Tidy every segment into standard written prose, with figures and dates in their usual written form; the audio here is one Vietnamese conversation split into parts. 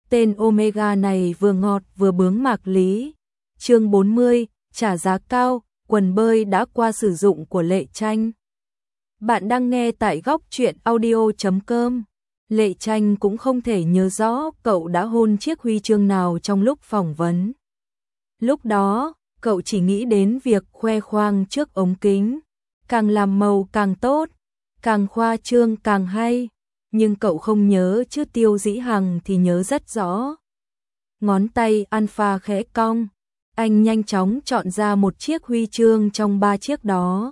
Tên Omega này vừa ngọt vừa bướng mạc lý. Chương 40, trả giá cao, quần bơi đã qua sử dụng của Lệ Tranh. Bạn đang nghe tại góc truyện audio.com. Lệ Tranh cũng không thể nhớ rõ cậu đã hôn chiếc huy chương nào trong lúc phỏng vấn. Lúc đó, cậu chỉ nghĩ đến việc khoe khoang trước ống kính. Càng làm màu càng tốt, càng khoa trương càng hay. Nhưng cậu không nhớ chứ Tiêu Dĩ Hằng thì nhớ rất rõ. Ngón tay Alpha khẽ cong, anh nhanh chóng chọn ra một chiếc huy chương trong 3 chiếc đó.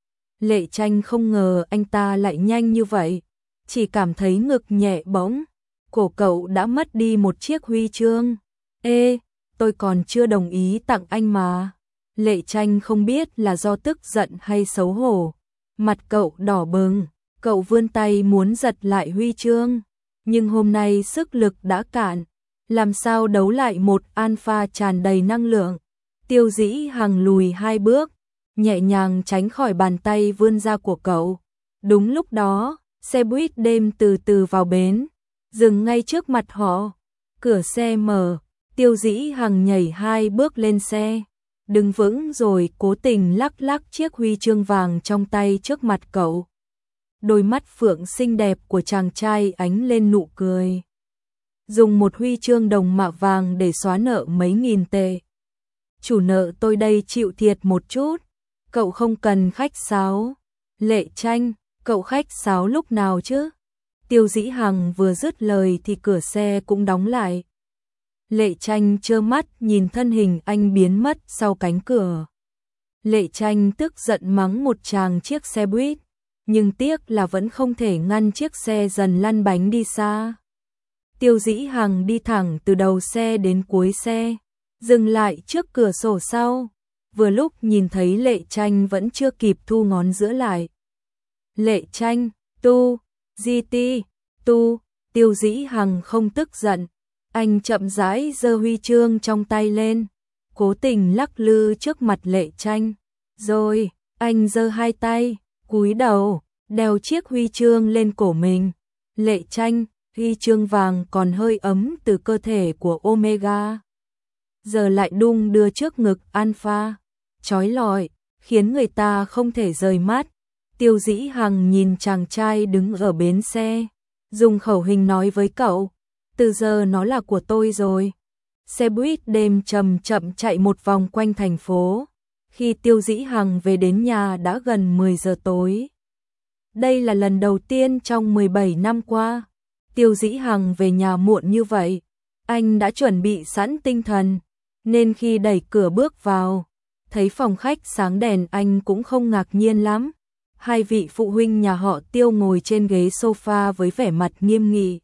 Lệ Tranh không ngờ anh ta lại nhanh như vậy, chỉ cảm thấy ngực nhẹ bỗng, cổ cậu đã mất đi một chiếc huy chương. Ê, tôi còn chưa đồng ý tặng anh mà. Lệ Tranh không biết là do tức giận hay xấu hổ, mặt cậu đỏ bừng. Cậu vươn tay muốn giật lại huy chương, nhưng hôm nay sức lực đã cạn, làm sao đấu lại một Alpha tràn đầy năng lượng. Tiêu Dĩ Hằng lùi 2 bước, nhẹ nhàng tránh khỏi bàn tay vươn ra của cậu. Đúng lúc đó, xe buýt đêm từ từ vào bến, dừng ngay trước mặt họ. Cửa xe mở, Tiêu Dĩ Hằng nhảy 2 bước lên xe, đứng vững rồi cố tình lắc lắc chiếc huy chương vàng trong tay trước mặt cậu. Đôi mắt phượng xinh đẹp của chàng trai ánh lên nụ cười. Dùng một huy chương đồng mạ vàng để xóa nợ mấy nghìn tệ. Chủ nợ tôi đây chịu thiệt một chút, cậu không cần khách sáo. Lệ Tranh, cậu khách sáo lúc nào chứ? Tiêu Dĩ Hằng vừa dứt lời thì cửa xe cũng đóng lại. Lệ Tranh trơ mắt nhìn thân hình anh biến mất sau cánh cửa. Lệ Tranh tức giận mắng một tràng chiếc xe buýt, nhưng tiếc là vẫn không thể ngăn chiếc xe dần lăn bánh đi xa. Tiêu Dĩ Hằng đi thẳng từ đầu xe đến cuối xe, dừng lại trước cửa sổ sau, vừa lúc nhìn thấy Lệ Tranh vẫn chưa kịp thu ngón giữa lại. Lệ Tranh, tu, GT, tu, Tiêu Dĩ Hằng không tức giận, anh chậm rãi giơ huy chương trong tay lên, cố tình lắc lư trước mặt Lệ Tranh, rồi anh giơ 2 tay, cúi đầu, đeo chiếc huy chương lên cổ mình. Lệ Tranh, huy chương vàng còn hơi ấm từ cơ thể của Omega, giờ lại đung đưa trước ngực Alpha, chói lọi, khiến người ta không thể rời mắt. Tiêu Dĩ Hằng nhìn chàng trai đứng ở bến xe, dùng khẩu hình nói với cậu, từ giờ nó là của tôi rồi. Xe buýt đêm chậm chậm chạy một vòng quanh thành phố. Khi Tiêu Dĩ Hằng về đến nhà đã gần 10 giờ tối. Đây là lần đầu tiên trong 17 năm qua, Tiêu Dĩ Hằng về nhà muộn như vậy. Anh đã chuẩn bị sẵn tinh thần, nên khi đẩy cửa bước vào, thấy phòng khách sáng đèn anh cũng không ngạc nhiên lắm. 2 vị phụ huynh nhà họ Tiêu ngồi trên ghế sofa với vẻ mặt nghiêm nghị.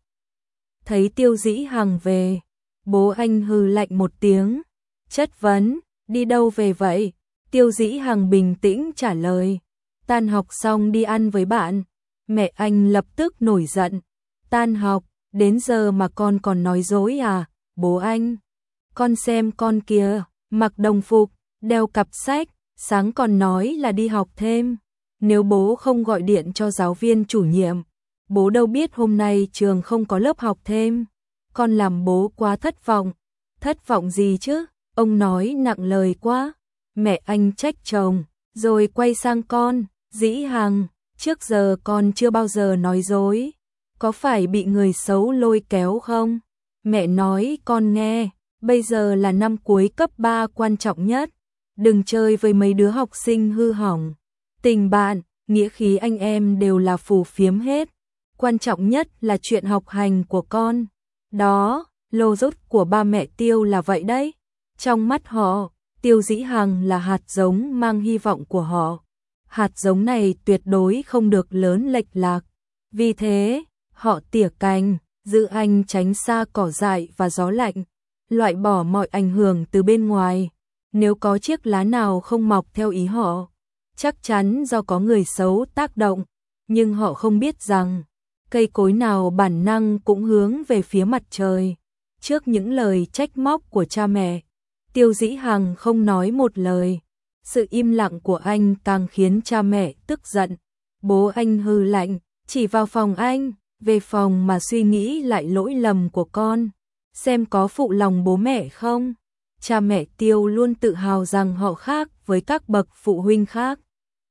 Thấy Tiêu Dĩ Hằng về, bố anh hừ lạnh một tiếng, chất vấn, đi đâu về vậy? Tiêu Dĩ Hằng bình tĩnh trả lời, tan học xong đi ăn với bạn. Mẹ anh lập tức nổi giận, tan học, đến giờ mà con còn nói dối à? Bố anh, con xem con kìa, mặc đồng phục, đeo cặp sách, sáng còn nói là đi học thêm. Nếu bố không gọi điện cho giáo viên chủ nhiệm, bố đâu biết hôm nay trường không có lớp học thêm. Con làm bố quá thất vọng. Thất vọng gì chứ? Ông nói nặng lời quá. Mẹ anh trách chồng, rồi quay sang con, Dĩ Hằng, trước giờ con chưa bao giờ nói dối, có phải bị người xấu lôi kéo không? Mẹ nói con nghe, bây giờ là năm cuối cấp 3 quan trọng nhất, đừng chơi với mấy đứa học sinh hư hỏng. Tình bạn, nghĩa khí anh em đều là phù phiếm hết, quan trọng nhất là chuyện học hành của con. Đó, lô rốt của ba mẹ Tiêu là vậy đấy. Trong mắt họ, Tiêu Dĩ Hằng là hạt giống mang hy vọng của họ. Hạt giống này tuyệt đối không được lớn lệch lạc. Vì thế, họ tỉa cành, giữ anh tránh xa cỏ dại và gió lạnh, loại bỏ mọi ảnh hưởng từ bên ngoài. Nếu có chiếc lá nào không mọc theo ý họ, chắc chắn do có người xấu tác động. Nhưng họ không biết rằng, cây cối nào bản năng cũng hướng về phía mặt trời. Trước những lời trách móc của cha mẹ, Tiêu Dĩ Hằng không nói một lời. Sự im lặng của anh càng khiến cha mẹ tức giận. Bố anh hừ lạnh, chỉ vào phòng anh, về phòng mà suy nghĩ lại lỗi lầm của con. xem có phụ lòng bố mẹ không. Cha mẹ Tiêu luôn tự hào rằng họ khác với các bậc phụ huynh khác.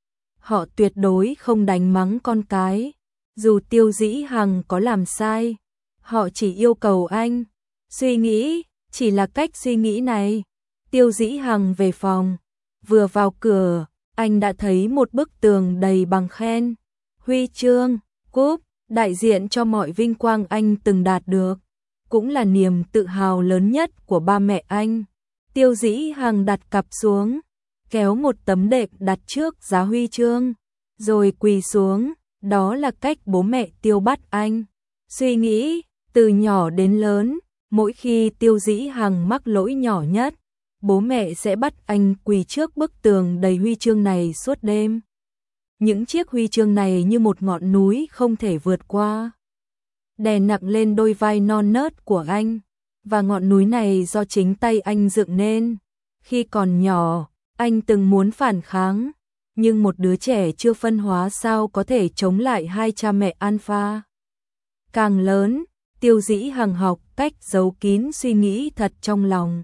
Họ tuyệt đối không đánh mắng con cái, dù Tiêu Dĩ Hằng có làm sai. Họ chỉ yêu cầu anh suy nghĩ, chỉ là cách suy nghĩ này. Tiêu Dĩ Hằng về phòng, vừa vào cửa, anh đã thấy một bức tường đầy bằng khen, huy chương, cúp, đại diện cho mọi vinh quang anh từng đạt được, cũng là niềm tự hào lớn nhất của ba mẹ anh. Tiêu Dĩ Hằng đặt cặp xuống, kéo một tấm đệm đặt trước giá huy chương, rồi quỳ xuống. Đó là cách bố mẹ Tiêu bắt anh suy nghĩ. Từ nhỏ đến lớn, mỗi khi Tiêu Dĩ Hằng mắc lỗi nhỏ nhất, bố mẹ sẽ bắt anh quỳ trước bức tường đầy huy chương này suốt đêm. Những chiếc huy chương này như một ngọn núi không thể vượt qua, đè nặng lên đôi vai non nớt của anh, và ngọn núi này do chính tay anh dựng nên. Khi còn nhỏ, anh từng muốn phản kháng, nhưng một đứa trẻ chưa phân hóa sao có thể chống lại hai cha mẹ alpha. Càng lớn, Tiêu Dĩ Hằng học cách giấu kín suy nghĩ thật trong lòng.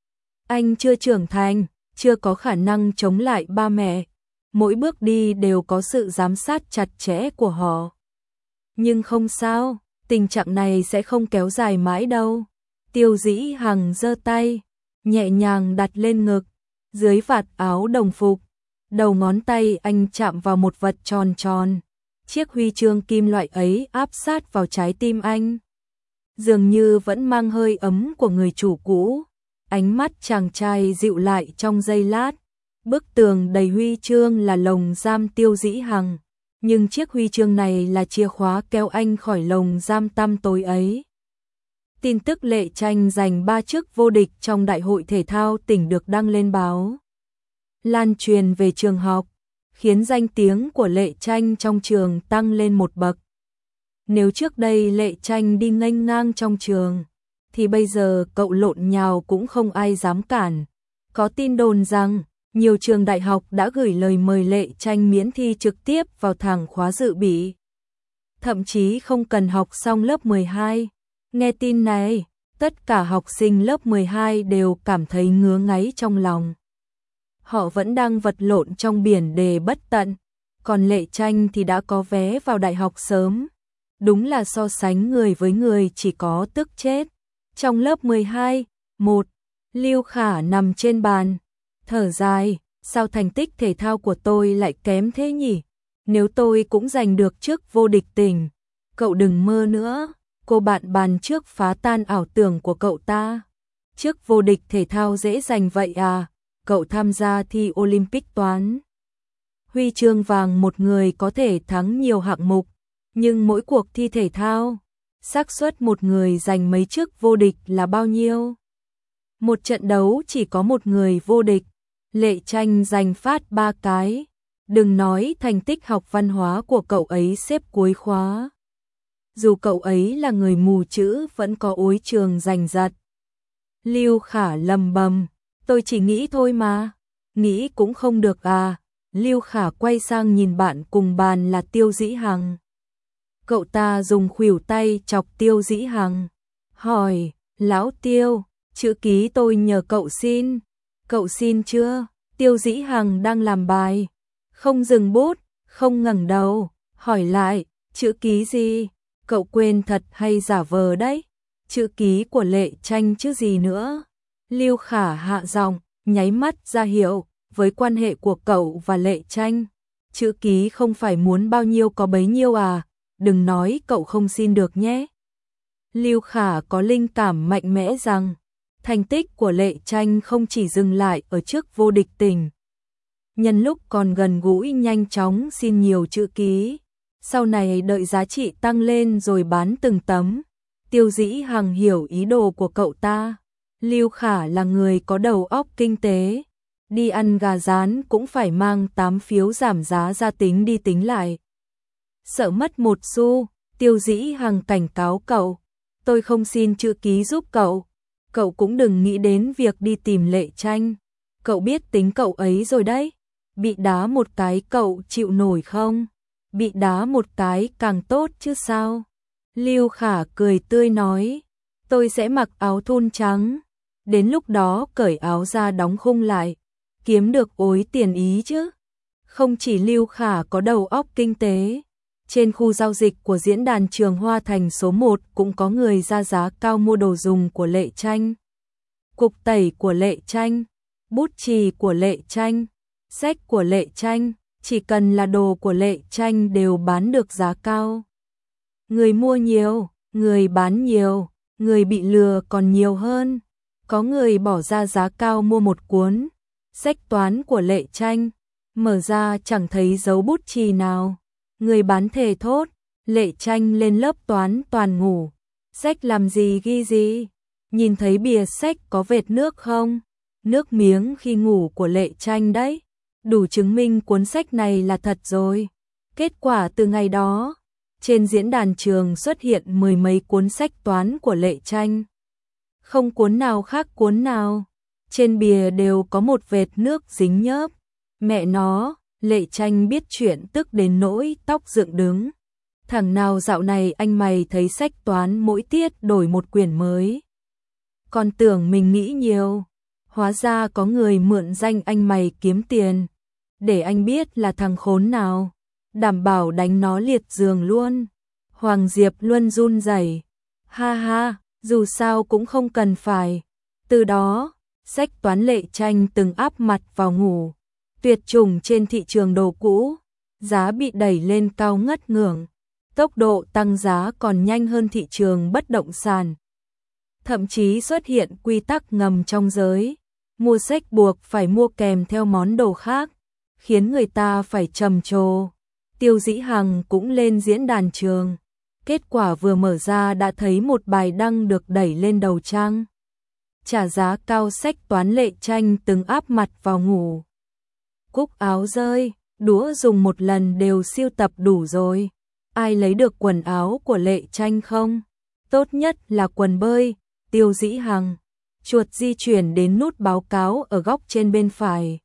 Anh chưa trưởng thành, chưa có khả năng chống lại ba mẹ. Mỗi bước đi đều có sự giám sát chặt chẽ của họ. Nhưng không sao, tình trạng này sẽ không kéo dài mãi đâu. Tiêu Dĩ Hằng giơ tay, nhẹ nhàng đặt lên ngực, dưới vạt áo đồng phục. Đầu ngón tay anh chạm vào một vật tròn tròn. Chiếc huy chương kim loại ấy áp sát vào trái tim anh, dường như vẫn mang hơi ấm của người chủ cũ. Ánh mắt chàng trai dịu lại trong giây lát. Bức tường đầy huy chương là lồng giam Tiêu Dĩ Hằng, nhưng chiếc huy chương này là chìa khóa kéo anh khỏi lồng giam tăm tối ấy. Tin tức Lệ Tranh giành 3 chức vô địch trong Đại hội thể thao tỉnh được đăng lên báo, lan truyền về trường học, khiến danh tiếng của Lệ Tranh trong trường tăng lên một bậc. Nếu trước đây Lệ Tranh đi nghênh ngang trong trường, thì bây giờ cậu lộn nhào cũng không ai dám cản. Có tin đồn rằng nhiều trường đại học đã gửi lời mời Lệ Tranh miễn thi trực tiếp vào thẳng khóa dự bị, thậm chí không cần học xong lớp 12. Nghe tin này, tất cả học sinh lớp 12 đều cảm thấy ngứa ngáy trong lòng. Họ vẫn đang vật lộn trong biển đề bất tận, còn Lệ Tranh thì đã có vé vào đại học sớm. Đúng là so sánh người với người chỉ có tức chết. Trong lớp 12, Lưu Khả nằm trên bàn, thở dài, sao thành tích thể thao của tôi lại kém thế nhỉ? Nếu tôi cũng giành được chức vô địch tỉnh. Cậu đừng mơ nữa, cô bạn bàn trước phá tan ảo tưởng của cậu ta. Chức vô địch thể thao dễ giành vậy à? Cậu tham gia thi Olympic toán. Huy chương vàng một người có thể thắng nhiều hạng mục, nhưng mỗi cuộc thi thể thao, xác suất một người giành mấy chức vô địch là bao nhiêu? Một trận đấu chỉ có một người vô địch, Lệ Tranh giành phát 3 cái. Đừng nói thành tích học văn hóa của cậu ấy xếp cuối khóa. Dù cậu ấy là người mù chữ vẫn có ối trường giành giật. Lưu Khả lầm bầm, tôi chỉ nghĩ thôi mà. Nghĩ cũng không được à? Lưu Khả quay sang nhìn bạn cùng bàn là Tiêu Dĩ Hằng. Cậu ta dùng khuỷu tay chọc Tiêu Dĩ Hằng, hỏi, lão Tiêu, chữ ký tôi nhờ cậu xin. Cậu xin chưa? Tiêu Dĩ Hằng đang làm bài, không dừng bút, không ngẩng đầu, hỏi lại, chữ ký gì? Cậu quên thật hay giả vờ đấy? Chữ ký của Lệ Tranh chứ gì nữa? Lưu Khả hạ giọng, nháy mắt ra hiệu, với quan hệ của cậu và Lệ Tranh, chữ ký không phải muốn bao nhiêu có bấy nhiêu à? Đừng nói cậu không xin được nhé. Lưu Khả có linh cảm mạnh mẽ rằng thành tích của Lệ Tranh không chỉ dừng lại ở chức vô địch tỉnh. Nhân lúc còn gần gũi nhanh chóng xin nhiều chữ ký, sau này đợi giá trị tăng lên rồi bán từng tấm. Tiêu Dĩ Hằng hiểu ý đồ của cậu ta. Lưu Khả là người có đầu óc kinh tế, đi ăn gà rán cũng phải mang 8 phiếu giảm giá ra tính đi tính lại. Sợ mất một xu, Tiêu Dĩ Hằng cảnh cáo cậu, tôi không xin chữ ký giúp cậu. Cậu cũng đừng nghĩ đến việc đi tìm Lệ Tranh. Cậu biết tính cậu ấy rồi đấy. Bị đá một cái cậu chịu nổi không? Bị đá một cái càng tốt chứ sao? Lưu Khả cười tươi nói, tôi sẽ mặc áo thun trắng, đến lúc đó cởi áo ra đóng khung lại, kiếm được ối tiền ý chứ. Không chỉ Lưu Khả có đầu óc kinh tế, trên khu giao dịch của diễn đàn Trường Hoa Thành số 1 cũng có người ra giá cao mua đồ dùng của Lệ Tranh. Cục tẩy của Lệ Tranh, bút chì của Lệ Tranh, sách của Lệ Tranh, chỉ cần là đồ của Lệ Tranh đều bán được giá cao. Người mua nhiều, người bán nhiều, người bị lừa còn nhiều hơn. Có người bỏ ra giá cao mua một cuốn sách toán của Lệ Tranh, mở ra chẳng thấy dấu bút chì nào. Người bán thề thốt, Lệ Tranh lên lớp toán toàn ngủ, sách làm gì ghi gì, nhìn thấy bìa sách có vệt nước không? Nước miếng khi ngủ của Lệ Tranh đấy, đủ chứng minh cuốn sách này là thật rồi. Kết quả từ ngày đó, trên diễn đàn trường xuất hiện mười mấy cuốn sách toán của Lệ Tranh. Không cuốn nào khác cuốn nào, trên bìa đều có một vệt nước dính nhớp. Mẹ nó, Lệ Tranh biết chuyện tức đến nỗi tóc dựng đứng. Thằng nào dạo này anh mày thấy sách toán mỗi tiết đổi một quyển mới. Còn tưởng mình nghĩ nhiều, hóa ra có người mượn danh anh mày kiếm tiền. Để anh biết là thằng khốn nào, đảm bảo đánh nó liệt giường luôn. Hoàng Diệp Luân run rẩy. Ha ha, dù sao cũng không cần phải. Từ đó, sách toán Lệ Tranh từng áp mặt vào ngủ. Tuyệt chủng trên thị trường đồ cũ, giá bị đẩy lên cao ngất ngưởng. Tốc độ tăng giá còn nhanh hơn thị trường bất động sản. Thậm chí xuất hiện quy tắc ngầm trong giới, mua sách buộc phải mua kèm theo món đồ khác, khiến người ta phải trầm trồ. Tiêu Dĩ Hằng cũng lên diễn đàn trường, kết quả vừa mở ra đã thấy một bài đăng được đẩy lên đầu trang. Trả giá cao sách toán Lệ Tranh từng áp mặt vào ngủ. Cúc áo rơi, đũa dùng một lần đều siêu tập đủ rồi. Ai lấy được quần áo của Lệ Tranh không? Tốt nhất là quần bơi. Tiêu Dĩ Hằng, chuột di chuyển đến nút báo cáo ở góc trên bên phải.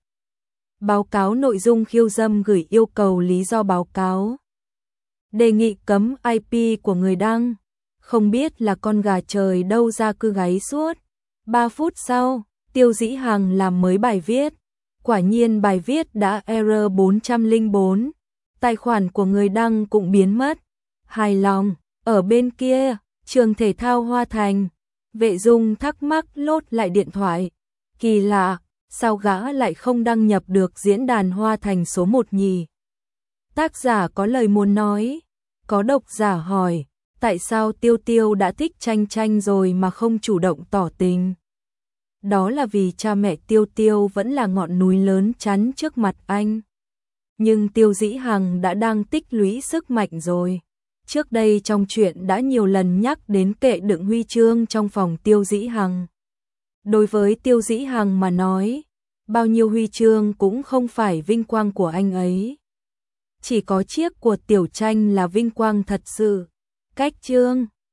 Báo cáo nội dung khiêu dâm gửi yêu cầu lý do báo cáo. Đề nghị cấm IP của người đăng. Không biết là con gà trời đâu ra cứ gáy suốt. 3 phút sau, Tiêu Dĩ Hằng làm mới bài viết. Quả nhiên bài viết đã error 404. Tài khoản của người đăng cũng biến mất. Hài lòng, ở bên kia, trường thể thao Hoa Thành. Vệ Dung thắc mắc lốt lại điện thoại. Kỳ lạ, sao gã lại không đăng nhập được diễn đàn Hoa Thành số 1 nhỉ? Tác giả có lời muốn nói. Có độc giả hỏi, tại sao Tiêu Tiêu đã thích Tranh Tranh rồi mà không chủ động tỏ tình? Đó là vì cha mẹ Tiêu Tiêu vẫn là ngọn núi lớn chắn trước mặt anh. Nhưng Tiêu Dĩ Hằng đã đang tích lũy sức mạnh rồi. Trước đây trong chuyện đã nhiều lần nhắc đến kệ đựng huy chương trong phòng Tiêu Dĩ Hằng. Đối với Tiêu Dĩ Hằng mà nói, bao nhiêu huy chương cũng không phải vinh quang của anh ấy. Chỉ có chiếc của Tiểu Tranh là vinh quang thật sự. Cách chương